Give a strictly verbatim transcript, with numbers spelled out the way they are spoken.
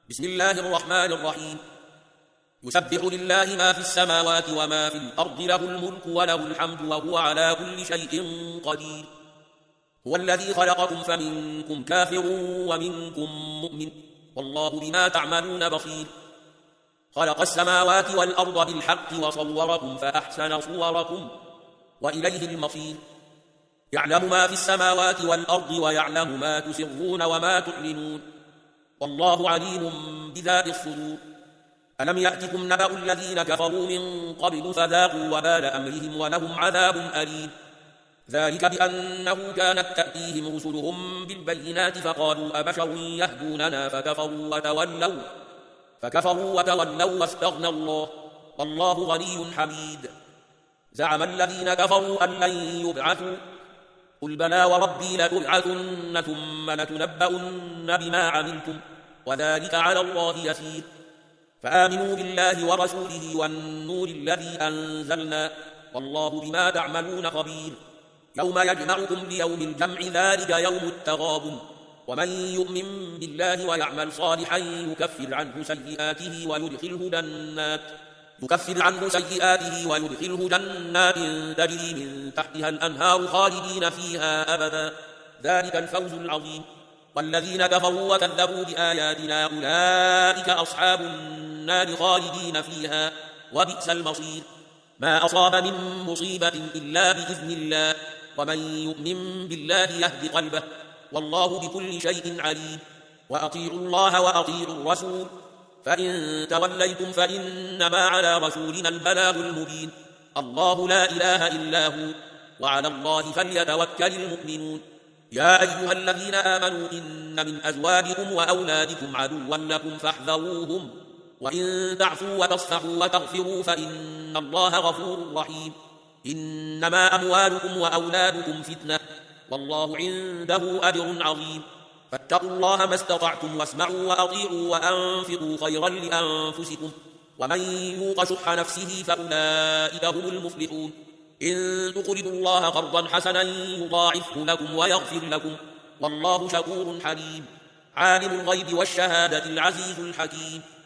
بسم الله الرحمن الرحيم. يسبح لله ما في السماوات وما في الأرض، له الملك وله الحمد وهو على كل شيء قدير. هو الذي خلقكم فمنكم كافر ومنكم مؤمن، والله بما تعملون بصير. خلق السماوات والأرض بالحق وصوركم فأحسن صوركم وإليه المصير. يعلم ما في السماوات والأرض ويعلم ما تسرون وما تعلنون، والله عليم بذات الصدور. ألم يأتكم نبأ الذين كفروا من قبل فذاقوا وبال أمرهم ولهم عذاب أليم. ذلك بأنه كانت تأتيهم رسلهم بالبينات فقالوا أبشر يهدوننا فكفروا وتولوا فكفروا وتولوا واستغنى الله، والله غني حميد. زعم الذين كفروا أن لن يبعثوا، قل بلى وربي لتبعثن ثم لتنبؤن بما عملتم وذلك على الله يسير. فآمنوا بالله ورسوله والنور الذي أنزلنا، والله بما تعملون خبير. يوم يجمعكم ليوم الجمع، ذلك يوم التغابن. ومن يؤمن بالله ويعمل صالحا يكفر عنه سيئاته ويدخله جنات يكفر عنه سيئاته ويدخله جنات تجري من تحتها الأنهار خالدين فيها أبدا، ذلك الفوز العظيم. والذين كفروا وكذبوا بآياتنا أولئك أصحاب النار خالدين فيها وبئس المصير. ما أصاب من مصيبة إلا بإذن الله، ومن يؤمن بالله يهد قلبه، والله بكل شيء عليم. وأطيعوا الله وأطيعوا الرسول، فإن توليتم فإنما على رسولنا البلاغ المبين. الله لا إله إلا هو، وعلى الله فليتوكل المؤمنون. يا أيها الذين آمنوا إن من أزواجكم وأولادكم عدوا لكم فاحذروهم، وإن تعفوا وتصفحوا وتغفروا فإن الله غفور رحيم. إنما أموالكم وأولادكم فتنة، والله عنده أجر عظيم. فاتقوا الله ما استطعتم واسمعوا وأطيعوا وأنفقوا خيرا لأنفسكم، ومن يوق شح نفسه فأولئك هم المفلحون. إن تقرضوا الله قرضا حسنا يضاعفه لكم ويغفر لكم، والله شكور حليم. عالم الغيب والشهادة العزيز الحكيم.